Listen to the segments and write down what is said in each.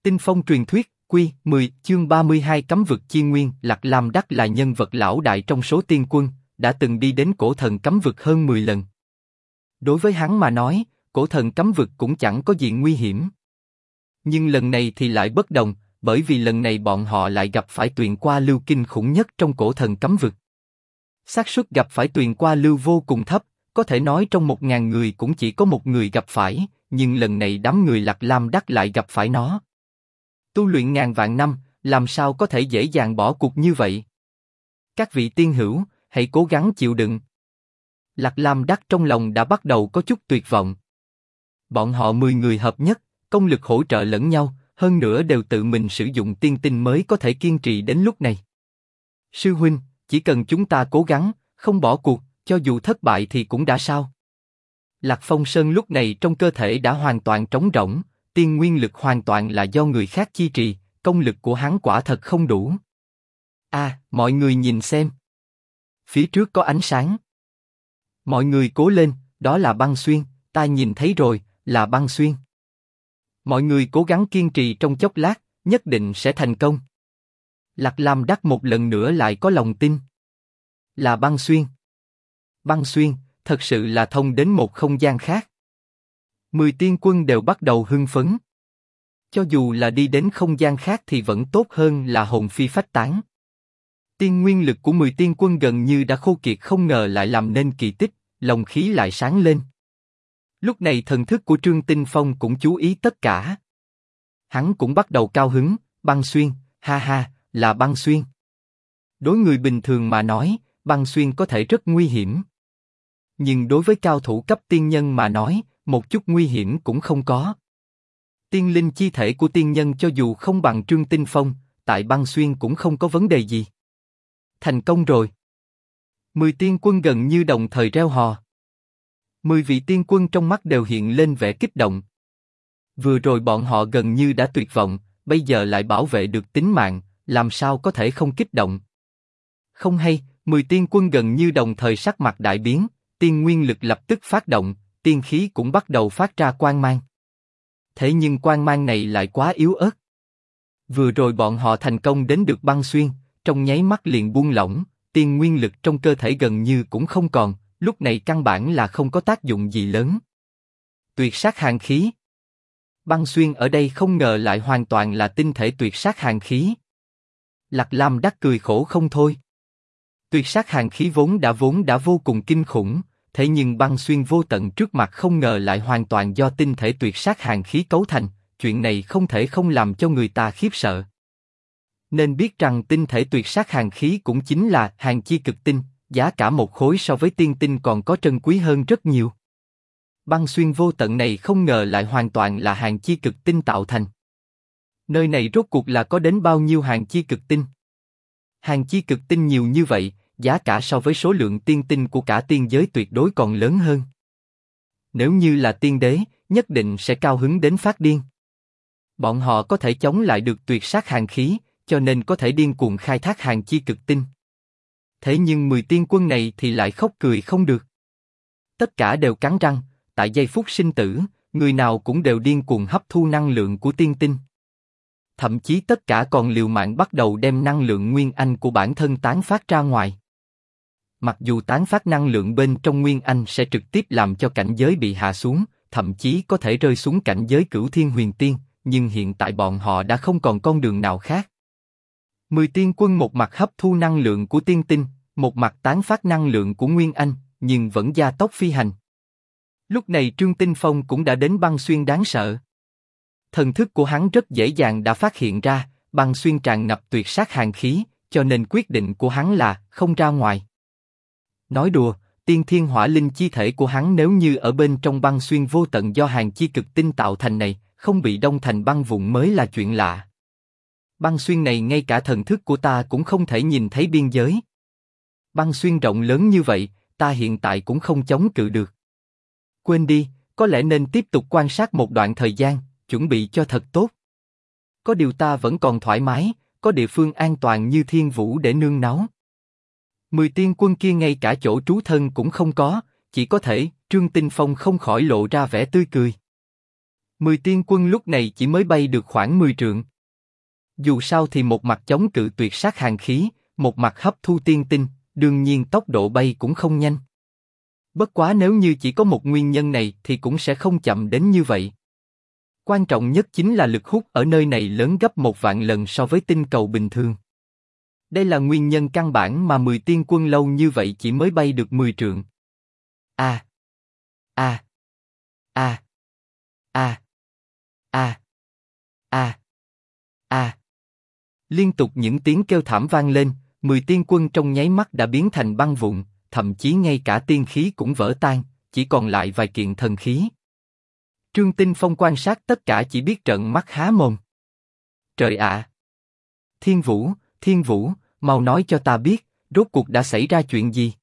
Tinh Phong truyền thuyết, Quy 10, chương 32 cấm vực chi nguyên. Lạc Lam Đắc là nhân vật lão đại trong số tiên quân, đã từng đi đến cổ thần cấm vực hơn 10 lần. Đối với hắn mà nói, cổ thần cấm vực cũng chẳng có gì nguy hiểm. Nhưng lần này thì lại bất đồng, bởi vì lần này bọn họ lại gặp phải tuyền qua lưu kinh khủng nhất trong cổ thần cấm vực. xác suất gặp phải tuyền qua lưu vô cùng thấp, có thể nói trong 1000 người cũng chỉ có một người gặp phải, nhưng lần này đám người Lạc Lam Đắc lại gặp phải nó. Tu luyện ngàn vạn năm, làm sao có thể dễ dàng bỏ cuộc như vậy? Các vị tiên hữu, hãy cố gắng chịu đựng. Lạc Lam Đắc trong lòng đã bắt đầu có chút tuyệt vọng. Bọn họ 10 người hợp nhất, công lực hỗ trợ lẫn nhau, hơn nữa đều tự mình sử dụng tiên tinh mới có thể kiên trì đến lúc này. Sư huynh, chỉ cần chúng ta cố gắng, không bỏ cuộc, cho dù thất bại thì cũng đã sao? Lạc Phong Sơn lúc này trong cơ thể đã hoàn toàn trống rỗng, tiên nguyên lực hoàn toàn là do người khác chi trì, công lực của hắn quả thật không đủ. Mọi người nhìn xem. Phía trước có ánh sáng. Mọi người cố lên, đó là băng xuyên, ta nhìn thấy rồi, là băng xuyên. Mọi người cố gắng kiên trì trong chốc lát, nhất định sẽ thành công. Lạc Lam Đắc một lần nữa lại có lòng tin. Là băng xuyên. Băng xuyên, thật sự là thông đến một không gian khác. 10 tiên quân đều bắt đầu hưng phấn. Cho dù là đi đến không gian khác thì vẫn tốt hơn là hồn phi phách tán. Tiên nguyên lực của 10 tiên quân gần như đã khô kiệt, không ngờ lại làm nên kỳ tích, lòng khí lại sáng lên. Lúc này thần thức của Trương Tinh Phong cũng chú ý tất cả. Hắn cũng bắt đầu cao hứng, băng xuyên, ha ha, là băng xuyên. Đối người bình thường mà nói, băng xuyên có thể rất nguy hiểm. Nhưng đối với cao thủ cấp tiên nhân mà nói, một chút nguy hiểm cũng không có. Tiên linh chi thể của tiên nhân cho dù không bằng Trương Tinh Phong, tại băng xuyên cũng không có vấn đề gì. Thành công rồi. 10 tiên quân gần như đồng thời reo hò. 10 vị tiên quân trong mắt đều hiện lên vẻ kích động. Vừa rồi bọn họ gần như đã tuyệt vọng, bây giờ lại bảo vệ được tính mạng, làm sao có thể không kích động? Không hay, 10 tiên quân gần như đồng thời sắc mặt đại biến, tiên nguyên lực lập tức phát động, tiên khí cũng bắt đầu phát ra quang mang. Thế nhưng quang mang này lại quá yếu ớt. Vừa rồi bọn họ thành công đến được băng xuyên, trong nháy mắt liền buông lỏng, tiên nguyên lực trong cơ thể gần như cũng không còn, lúc này căn bản là không có tác dụng gì lớn. Tuyệt sát hàn khí. Băng xuyên ở đây không ngờ lại hoàn toàn là tinh thể tuyệt sát hàn khí. Lạc Lam Đắc cười khổ không thôi. Tuyệt sát hàn khí vốn đã vô cùng kinh khủng, thế nhưng băng xuyên vô tận trước mặt không ngờ lại hoàn toàn do tinh thể tuyệt sát hàn khí cấu thành, chuyện này không thể không làm cho người ta khiếp sợ. Nên biết rằng tinh thể tuyệt sát hàn khí cũng chính là hàn chi cực tinh, giá cả một khối so với tiên tinh còn có trân quý hơn rất nhiều. Băng xuyên vô tận này không ngờ lại hoàn toàn là hàn chi cực tinh tạo thành. Nơi này rốt cuộc là có đến bao nhiêu hàn chi cực tinh? Hàn chi cực tinh nhiều như vậy, giá cả so với số lượng tiên tinh của cả tiên giới tuyệt đối còn lớn hơn. Nếu như là tiên đế, nhất định sẽ cao hứng đến phát điên. Bọn họ có thể chống lại được tuyệt sát hàn khí, cho nên có thể điên cuồng khai thác hàn chi cực tinh. Thế nhưng 10 tiên quân này thì lại khóc cười không được. Tất cả đều cắn răng, tại giây phút sinh tử, người nào cũng đều điên cuồng hấp thu năng lượng của tiên tinh. Thậm chí tất cả còn liều mạng bắt đầu đem năng lượng nguyên anh của bản thân tán phát ra ngoài. Mặc dù tán phát năng lượng bên trong nguyên anh sẽ trực tiếp làm cho cảnh giới bị hạ xuống, thậm chí có thể rơi xuống cảnh giới cửu thiên huyền tiên, nhưng hiện tại bọn họ đã không còn con đường nào khác. 10 tiên quân một mặt hấp thu năng lượng của tiên tinh, một mặt tán phát năng lượng của nguyên anh, nhưng vẫn gia tốc phi hành. Lúc này Trương Tinh Phong cũng đã đến băng xuyên đáng sợ. Thần thức của hắn rất dễ dàng đã phát hiện ra, băng xuyên tràn ngập tuyệt sát hàn khí, cho nên quyết định của hắn là không ra ngoài. Nói đùa, tiên thiên hỏa linh chi thể của hắn nếu như ở bên trong băng xuyên vô tận do hàn chi cực tinh tạo thành này, không bị đông thành băng vụn mới là chuyện lạ. Băng xuyên này ngay cả thần thức của ta cũng không thể nhìn thấy biên giới. Băng xuyên rộng lớn như vậy, ta hiện tại cũng không chống cự được. Quên đi, có lẽ nên tiếp tục quan sát một đoạn thời gian, chuẩn bị cho thật tốt. Có điều ta vẫn còn thoải mái, có địa phương an toàn như Thiên Vũ để nương náu. 10 tiên quân kia ngay cả chỗ trú thân cũng không có, chỉ có thể, Trương Tinh Phong không khỏi lộ ra vẻ tươi cười. 10 tiên quân lúc này chỉ mới bay được khoảng 10 trượng. Dù sao thì một mặt chống cự tuyệt sát hàn khí, một mặt hấp thu tiên tinh, đương nhiên tốc độ bay cũng không nhanh. Bất quá nếu như chỉ có một nguyên nhân này thì cũng sẽ không chậm đến như vậy. Quan trọng nhất chính là lực hút ở nơi này lớn gấp 1.000 lần so với tinh cầu bình thường. Đây là nguyên nhân căn bản mà 10 tiên quân lâu như vậy chỉ mới bay được 10 trượng. A a a a a a a. Liên tục những tiếng kêu thảm vang lên, 10 tiên quân trong nháy mắt đã biến thành băng vụn, thậm chí ngay cả tiên khí cũng vỡ tan, chỉ còn lại vài kiện thần khí. Trương Tinh Phong quan sát tất cả chỉ biết trợn mắt há mồm. Trời ạ! Thiên Vũ, mau nói cho ta biết, rốt cuộc đã xảy ra chuyện gì?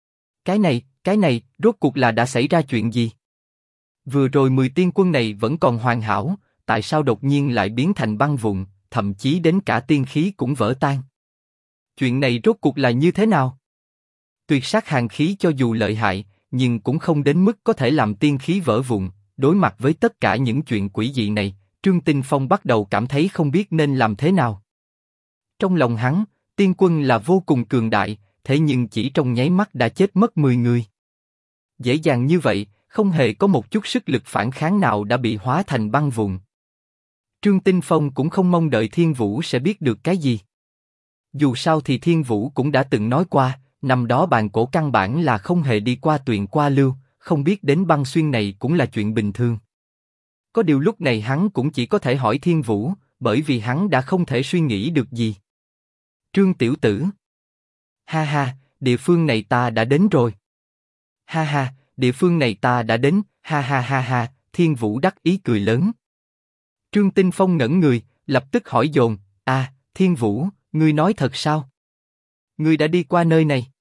Cái này, rốt cuộc là đã xảy ra chuyện gì? Vừa rồi 10 tiên quân này vẫn còn hoàn hảo, tại sao đột nhiên lại biến thành băng vụn, thậm chí đến cả tiên khí cũng vỡ tan? Chuyện này rốt cuộc là như thế nào? Tuyệt sát hàn khí cho dù lợi hại, nhưng cũng không đến mức có thể làm tiên khí vỡ vụn. Đối mặt với tất cả những chuyện quỷ dị này, Trương Tinh Phong bắt đầu cảm thấy không biết nên làm thế nào. Trong lòng hắn, tiên quân là vô cùng cường đại, thế nhưng chỉ trong nháy mắt đã chết mất 10 người. Dễ dàng như vậy, không hề có một chút sức lực phản kháng nào đã bị hóa thành băng vụn. Trương Tinh Phong cũng không mong đợi Thiên Vũ sẽ biết được cái gì. Dù sao thì Thiên Vũ cũng đã từng nói qua, năm đó bàn cổ căn bản là không hề đi qua tuyền qua lưu, không biết đến băng xuyên này cũng là chuyện bình thường. Có điều lúc này hắn cũng chỉ có thể hỏi Thiên Vũ, bởi vì hắn đã không thể suy nghĩ được gì. Trương tiểu tử. Ha ha, địa phương này ta đã đến rồi. Ha ha, địa phương này ta đã đến, ha ha ha ha, Thiên Vũ đắc ý cười lớn. Trương Tinh Phong ngẩn người, lập tức hỏi dồn, Thiên Vũ, ngươi nói thật sao? Ngươi đã đi qua nơi này?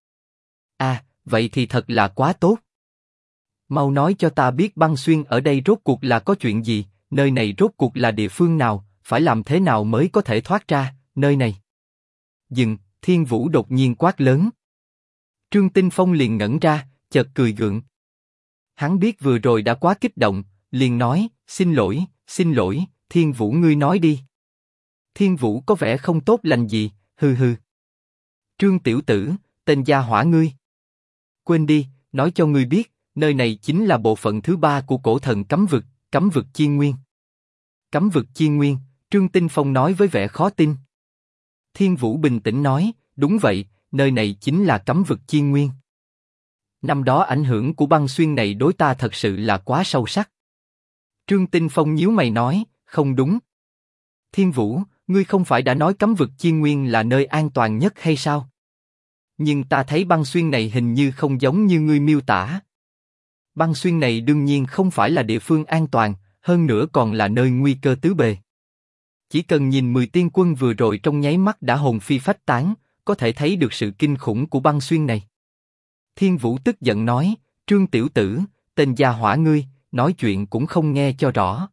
Vậy thì thật là quá tốt. Mau nói cho ta biết băng xuyên ở đây rốt cuộc là có chuyện gì, nơi này rốt cuộc là địa phương nào, phải làm thế nào mới có thể thoát ra, nơi này. Dừng, Thiên Vũ đột nhiên quát lớn. Trương Tinh Phong liền ngẩn ra, chợt cười gượng. Hắn biết vừa rồi đã quá kích động, liền nói, xin lỗi, Thiên Vũ ngươi nói đi. Thiên Vũ có vẻ không tốt lành gì, hừ hừ. Trương tiểu tử, tên gia hỏa ngươi. Quên đi, nói cho ngươi biết, nơi này chính là bộ phận thứ 3 của cổ thần cấm vực Chiên Nguyên. Cấm vực Chiên Nguyên, Trương Tinh Phong nói với vẻ khó tin. Thiên Vũ bình tĩnh nói, đúng vậy, nơi này chính là cấm vực Chiên Nguyên. Năm đó ảnh hưởng của băng xuyên này đối ta thật sự là quá sâu sắc. Trương Tinh Phong nhíu mày nói, không đúng. Thiên Vũ, ngươi không phải đã nói cấm vực Chiên Nguyên là nơi an toàn nhất hay sao? Nhưng ta thấy băng xuyên này hình như không giống như ngươi miêu tả. Băng xuyên này đương nhiên không phải là địa phương an toàn, hơn nữa còn là nơi nguy cơ tứ bề. Chỉ cần nhìn 10 tiên quân vừa rồi trong nháy mắt đã hồn phi phách tán, có thể thấy được sự kinh khủng của băng xuyên này. Thiên Vũ tức giận nói, Trương tiểu tử, tên gia hỏa ngươi, nói chuyện cũng không nghe cho rõ.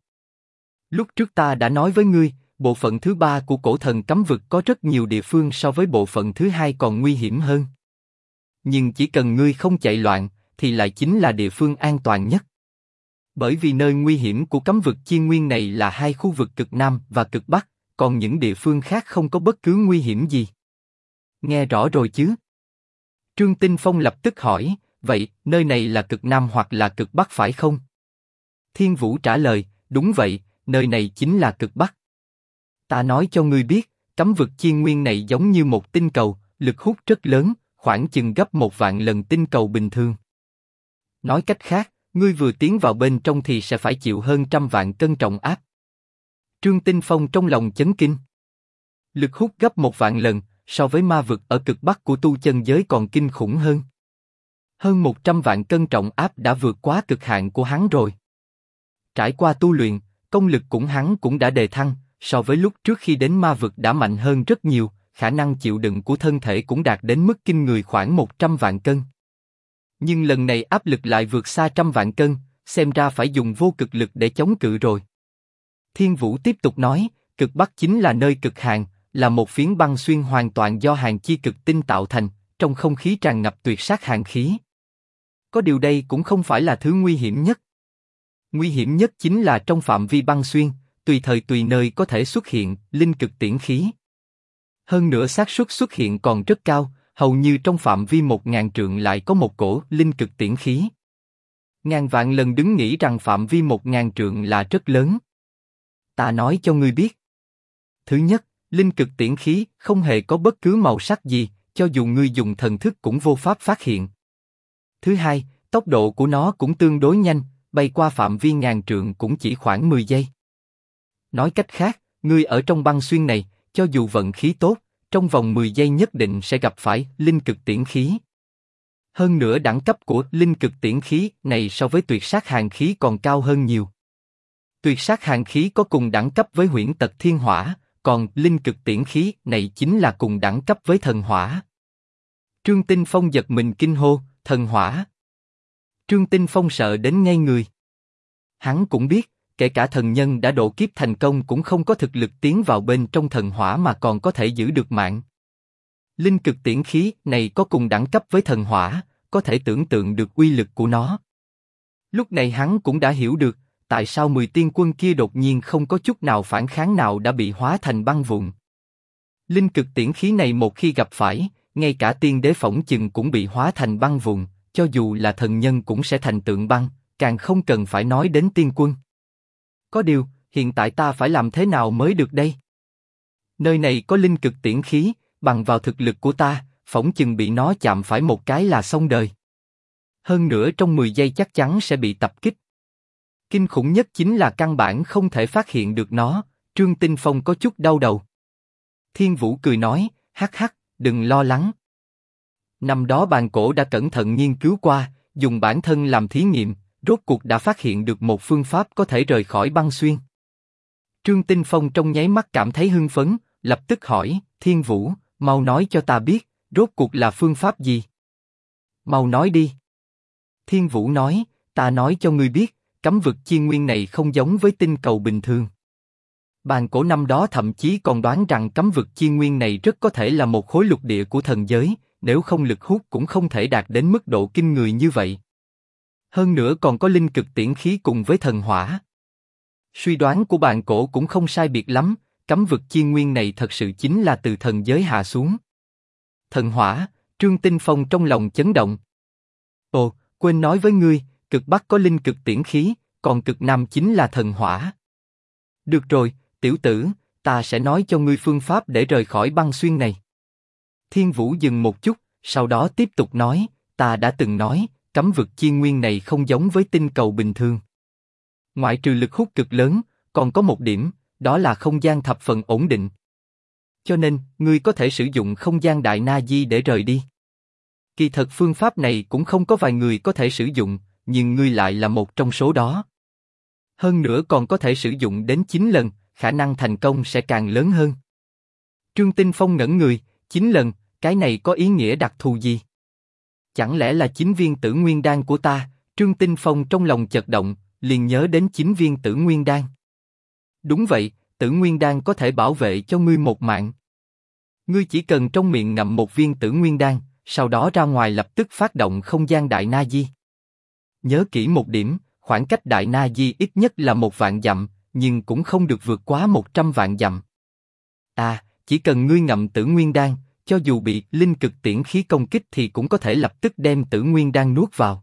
Lúc trước ta đã nói với ngươi, bộ phận thứ 3 của cổ thần cấm vực có rất nhiều địa phương so với bộ phận thứ 2 còn nguy hiểm hơn. Nhưng chỉ cần ngươi không chạy loạn, thì lại chính là địa phương an toàn nhất. Bởi vì nơi nguy hiểm của cấm vực Chiên Nguyên này là 2 khu vực cực Nam và cực Bắc, còn những địa phương khác không có bất cứ nguy hiểm gì. Nghe rõ rồi chứ? Trương Tinh Phong lập tức hỏi, vậy nơi này là cực Nam hoặc là cực Bắc phải không? Thiên Vũ trả lời, đúng vậy, nơi này chính là cực Bắc. Ta nói cho ngươi biết, cấm vực Chiên Nguyên này giống như một tinh cầu, lực hút rất lớn, khoảng chừng gấp 1.000 lần tinh cầu bình thường. Nói cách khác, ngươi vừa tiến vào bên trong thì sẽ phải chịu hơn 100.000 cân trọng áp. Trương Tinh Phong trong lòng chấn kinh. Lực hút gấp 1.000 lần, so với ma vực ở cực Bắc của tu chân giới còn kinh khủng hơn. Hơn 100.000 cân trọng áp đã vượt quá cực hạn của hắn rồi. Trải qua tu luyện, công lực của hắn cũng đã đề thăng, so với lúc trước khi đến ma vực đã mạnh hơn rất nhiều, khả năng chịu đựng của thân thể cũng đạt đến mức kinh người khoảng 100.000 cân. Nhưng lần này áp lực lại vượt xa 100.000 cân, xem ra phải dùng vô cực lực để chống cự rồi. Thiên Vũ tiếp tục nói, cực Bắc chính là nơi cực hàn, là một phiến băng xuyên hoàn toàn do hàn chi cực tinh tạo thành, trong không khí tràn ngập tuyệt sát hàn khí. Có điều đây cũng không phải là thứ nguy hiểm nhất. Nguy hiểm nhất chính là trong phạm vi băng xuyên, tùy thời tùy nơi có thể xuất hiện linh cực tiễn khí. Hơn nữa xác suất xuất hiện còn rất cao, hầu như trong phạm vi 1000 trượng lại có một cổ linh cực tiễn khí. Ngàn vạn lần đừng nghĩ rằng phạm vi 1000 trượng là rất lớn. Ta nói cho ngươi biết. Thứ nhất, linh cực tiễn khí không hề có bất cứ màu sắc gì, cho dù ngươi dùng thần thức cũng vô pháp phát hiện. Thứ hai, tốc độ của nó cũng tương đối nhanh, bay qua phạm vi ngàn trượng cũng chỉ khoảng 10 giây. Nói cách khác, ngươi ở trong băng xuyên này, cho dù vận khí tốt, trong vòng 10 giây nhất định sẽ gặp phải linh cực tiễn khí. Hơn nữa đẳng cấp của linh cực tiễn khí này so với tuyệt sát hàn khí còn cao hơn nhiều. Tuyệt sát hàn khí có cùng đẳng cấp với huyễn tật thiên hỏa, còn linh cực tiễn khí này chính là cùng đẳng cấp với thần hỏa. Trương Tinh Phong giật mình kinh hô, thần hỏa. Trương Tinh Phong sợ đến ngây người. Hắn cũng biết, kể cả thần nhân đã độ kiếp thành công cũng không có thực lực tiến vào bên trong thần hỏa mà còn có thể giữ được mạng. Linh cực tiễn khí này có cùng đẳng cấp với thần hỏa, có thể tưởng tượng được uy lực của nó. Lúc này hắn cũng đã hiểu được, tại sao 10 tiên quân kia đột nhiên không có chút nào phản kháng nào đã bị hóa thành băng vụn. Linh cực tiễn khí này một khi gặp phải, ngay cả tiên đế phỏng chừng cũng bị hóa thành băng vụn, cho dù là thần nhân cũng sẽ thành tượng băng, càng không cần phải nói đến tiên quân. Có điều, hiện tại ta phải làm thế nào mới được đây? Nơi này có linh cực tiễn khí, bằng vào thực lực của ta, phỏng chừng bị nó chạm phải một cái là xong đời. Hơn nữa trong 10 giây chắc chắn sẽ bị tập kích. Kinh khủng nhất chính là căn bản không thể phát hiện được nó, Trương Tinh Phong có chút đau đầu. Thiên Vũ cười nói, hắc hắc, đừng lo lắng. Năm đó bàn cổ đã cẩn thận nghiên cứu qua, dùng bản thân làm thí nghiệm, rốt cuộc đã phát hiện được một phương pháp có thể rời khỏi băng xuyên. Trương Tinh Phong trong nháy mắt cảm thấy hưng phấn, lập tức hỏi, Thiên Vũ, mau nói cho ta biết, rốt cuộc là phương pháp gì? Mau nói đi. Thiên Vũ nói, ta nói cho ngươi biết, cấm vực chi nguyên này không giống với tinh cầu bình thường. Bàn cổ năm đó thậm chí còn đoán rằng cấm vực chi nguyên này rất có thể là một khối lục địa của thần giới, nếu không lực hút cũng không thể đạt đến mức độ kinh người như vậy. Hơn nữa còn có linh cực tiễn khí cùng với thần hỏa. Suy đoán của bàn cổ cũng không sai biệt lắm, cấm vực chi nguyên này thật sự chính là từ thần giới hạ xuống. Thần hỏa, Trương Tinh Phong trong lòng chấn động. Ồ, quên nói với ngươi, cực bắc có linh cực tiễn khí, còn cực nam chính là thần hỏa. Được rồi, tiểu tử, ta sẽ nói cho ngươi phương pháp để rời khỏi băng xuyên này. Thiên Vũ dừng một chút, sau đó tiếp tục nói, ta đã từng nói, cấm vực chi nguyên này không giống với tinh cầu bình thường. Ngoại trừ lực hút cực lớn, còn có một điểm, đó là không gian thập phần ổn định. Cho nên, ngươi có thể sử dụng không gian đại na di để rời đi. Kỳ thật phương pháp này cũng không có vài người có thể sử dụng, nhưng ngươi lại là một trong số đó. Hơn nữa còn có thể sử dụng đến 9 lần, khả năng thành công sẽ càng lớn hơn. Trương Tinh Phong ngẩn người, 9 lần, cái này có ý nghĩa đặc thù gì? Chẳng lẽ là 9 viên tử nguyên đan của ta? Trương Tinh Phong trong lòng chợt động, liền nhớ đến 9 viên tử nguyên đan. Đúng vậy, tử nguyên đan có thể bảo vệ cho ngươi một mạng. Ngươi chỉ cần trong miệng ngậm một viên tử nguyên đan, sau đó ra ngoài lập tức phát động không gian đại na di. Nhớ kỹ một điểm, khoảng cách đại na di ít nhất là 1.000 dặm, nhưng cũng không được vượt quá 100 vạn dặm. À, chỉ cần ngươi ngậm tử nguyên đan, cho dù bị linh cực tiễn khí công kích thì cũng có thể lập tức đem tử nguyên đan nuốt vào.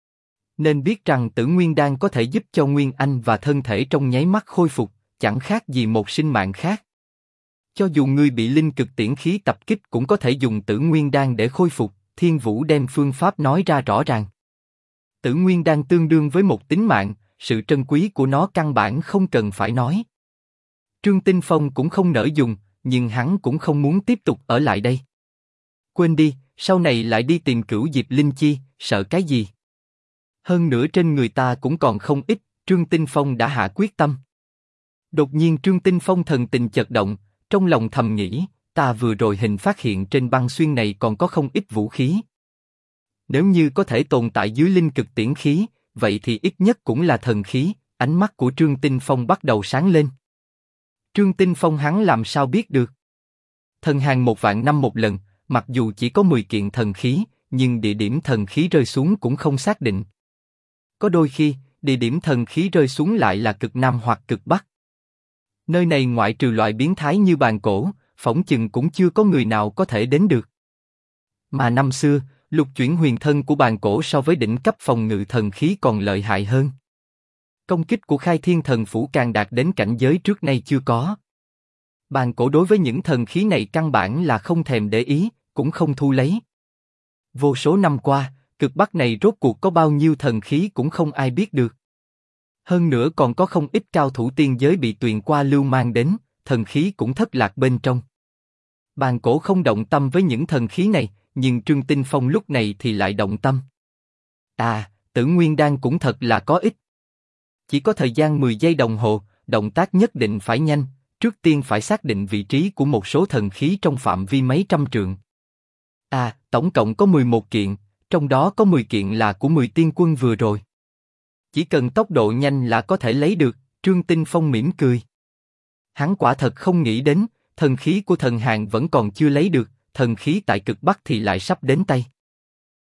Nên biết rằng tử nguyên đan có thể giúp cho nguyên anh và thân thể trong nháy mắt khôi phục, chẳng khác gì một sinh mạng khác. Cho dù ngươi bị linh cực tiễn khí tập kích cũng có thể dùng tử nguyên đan để khôi phục. Thiên Vũ đem phương pháp nói ra rõ ràng. Tử nguyên đan tương đương với một tính mạng, sự trân quý của nó căn bản không cần phải nói. Trương Tinh Phong cũng không nỡ dùng, nhưng hắn cũng không muốn tiếp tục ở lại đây. Quên đi, sau này lại đi tìm Cửu Diệp Linh Chi, sợ cái gì? Hơn nữa trên người ta cũng còn không ít, Trương Tinh Phong đã hạ quyết tâm. Đột nhiên Trương Tinh Phong thần tình chợt động, trong lòng thầm nghĩ, ta vừa rồi hình phát hiện trên băng xuyên này còn có không ít vũ khí. Nếu như có thể tồn tại dưới linh cực tiễn khí, vậy thì ít nhất cũng là thần khí. Ánh mắt của Trương Tinh Phong bắt đầu sáng lên. Trương Tinh Phong hắn làm sao biết được? Thần hàng 1.000 năm một lần, mặc dù chỉ có 10 kiện thần khí, nhưng địa điểm thần khí rơi xuống cũng không xác định. Có đôi khi, địa điểm thần khí rơi xuống lại là cực Nam hoặc cực Bắc. Nơi này ngoại trừ loại biến thái như bàn cổ, phỏng chừng cũng chưa có người nào có thể đến được. Mà năm xưa, lục chuyển huyền thân của bàn cổ so với đỉnh cấp phòng ngự thần khí còn lợi hại hơn. Công kích của Khai Thiên Thần Phủ càng đạt đến cảnh giới trước nay chưa có. Bàn cổ đối với những thần khí này căn bản là không thèm để ý, cũng không thu lấy. Vô số năm qua, cực Bắc này rốt cuộc có bao nhiêu thần khí cũng không ai biết được. Hơn nữa còn có không ít cao thủ tiên giới bị Tuyền Qua Lưu mang đến, thần khí cũng thất lạc bên trong. Bàn cổ không động tâm với những thần khí này, nhưng Trương Tinh Phong lúc này thì lại động tâm. Tử Nguyên Đan cũng thật là có ích. Chỉ có thời gian 10 giây đồng hồ, động tác nhất định phải nhanh, trước tiên phải xác định vị trí của một số thần khí trong phạm vi mấy trăm trượng. Tổng cộng có 11 kiện, trong đó có 10 kiện là của 10 tiên quân vừa rồi. Chỉ cần tốc độ nhanh là có thể lấy được, Trương Tinh Phong mỉm cười. Hắn quả thật không nghĩ đến, thần khí của thần Hàn vẫn còn chưa lấy được, thần khí tại cực Bắc thì lại sắp đến tay.